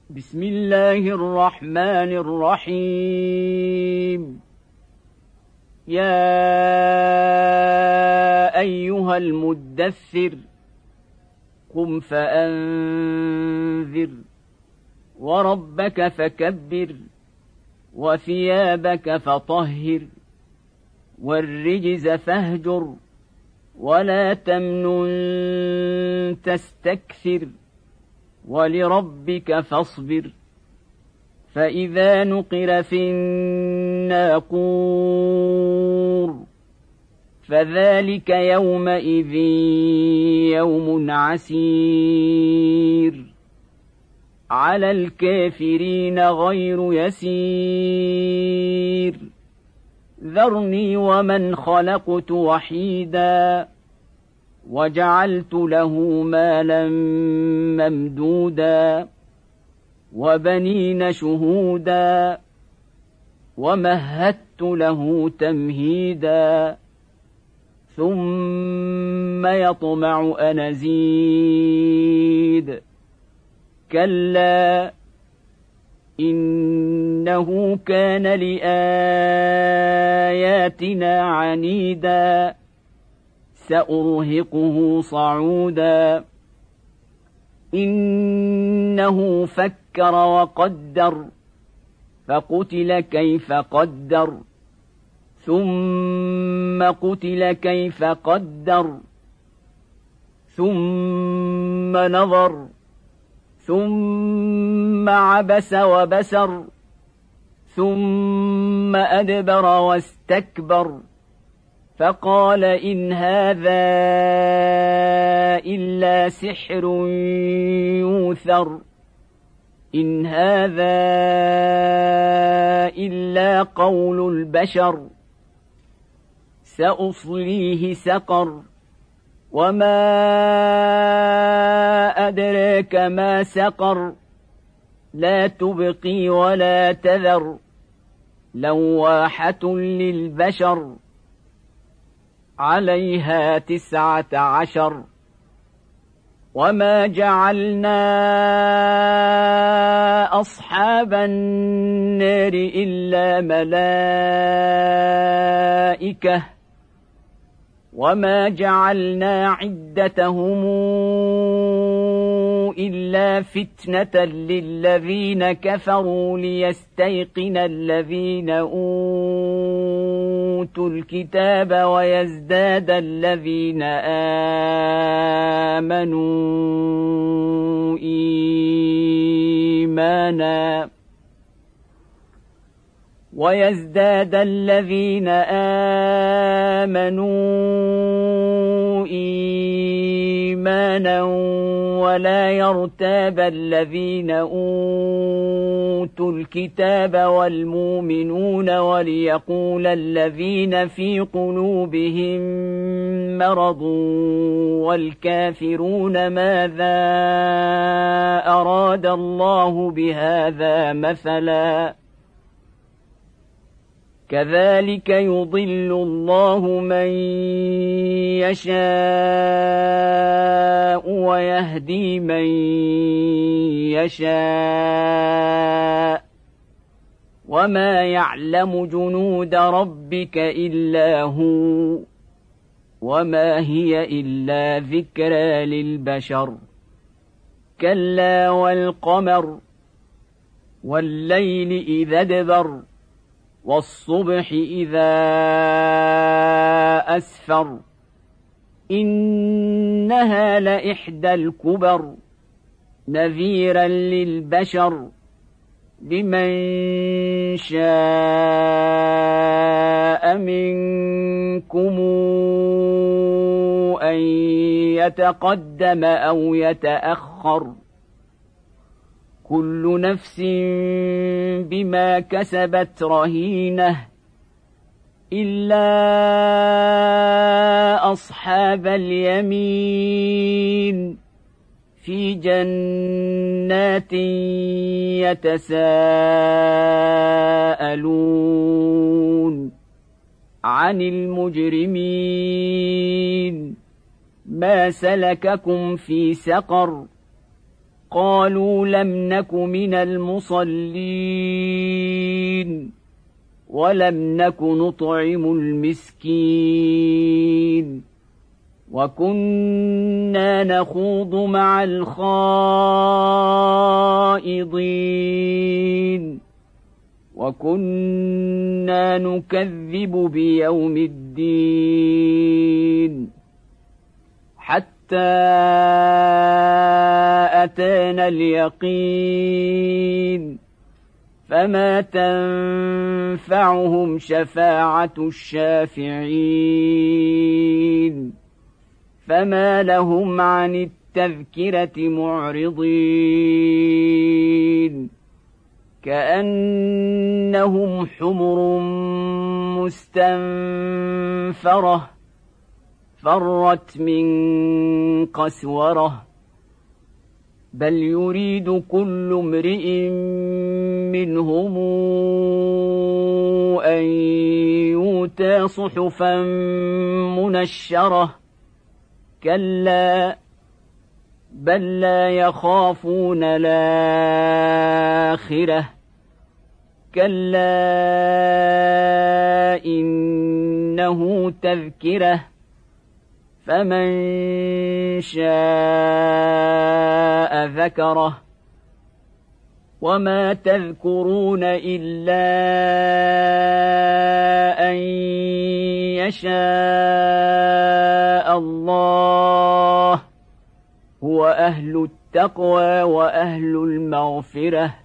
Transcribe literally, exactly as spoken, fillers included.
بسم الله الرحمن الرحيم. يا أيها المدثر قم فأنذر وربك فكبر وثيابك فطهر والرجز فاهجر ولا تمنن تستكثر ولربك فاصبر. فإذا نقر في الناقور فذلك يومئذ يوم عسير على الكافرين غير يسير. ذرني ومن خلقت وحيدا وجعلت له مالا ممدودا وبنين شهودا ومهدت له تمهيدا ثم يطمع أن أزيد. كلا إنه كان لآياتنا عنيدا سأرهقه صعودا. إنه فكر وقدر فقتل كيف قدر ثم قتل كيف قدر ثم نظر ثم عبس وبسر ثم أدبر واستكبر فقال إن هذا إلا سحر يوثر إن هذا إلا قول البشر سأصليه سقر وما أدراك ما سقر لا تبقي ولا تذر لواحة للبشر عليها تسعة عشر. وما جعلنا أصحاب النار إلا ملائكة وما جعلنا عدتهم إلا فتنة للذين كفروا ليستيقن الذين أوتوا الكتاب ويزداد الذين آمنوا إيمانا ويزداد الذين آمنوا إيمانا ولا يرتاب الذين أوتوا الكتاب والمؤمنون وليقول الذين في قلوبهم مرض والكافرون ماذا أراد الله بهذا مثلا كذلك يضل الله من يشاء ويهدي من يشاء وما يعلم جنود ربك إلا هو وما هي إلا ذكرى للبشر. كلا والقمر والليل إذا ادبر والصبح إذا أسفر إنها لإحدى الكبر نذيرا للبشر لمن شاء منكم أن يتقدم أو يتأخر كل نفس بما كسبت رهينة إلا أصحاب اليمين في جنات يتساءلون عن المجرمين ما سلككم في سقر قالوا لم نك من المصلين ولم نك نطعم المسكين وكنا نخوض مع الخائضين وكنا نكذب بيوم الدين حتى أتانا اليقين فما تنفعهم شفاعة الشافعين فما لهم عن التذكرة معرضين كأنهم حمر مستنفرة فرت من قسورة بل يريد كل امرئ منهم أن يؤتى صحفا منشرة كلا بل لا يخافون الآخرة كلا إنه تذكرة فمن شاء ذكره وما تذكرون إلا أن يشاء الله هو أهل التقوى وأهل المغفرة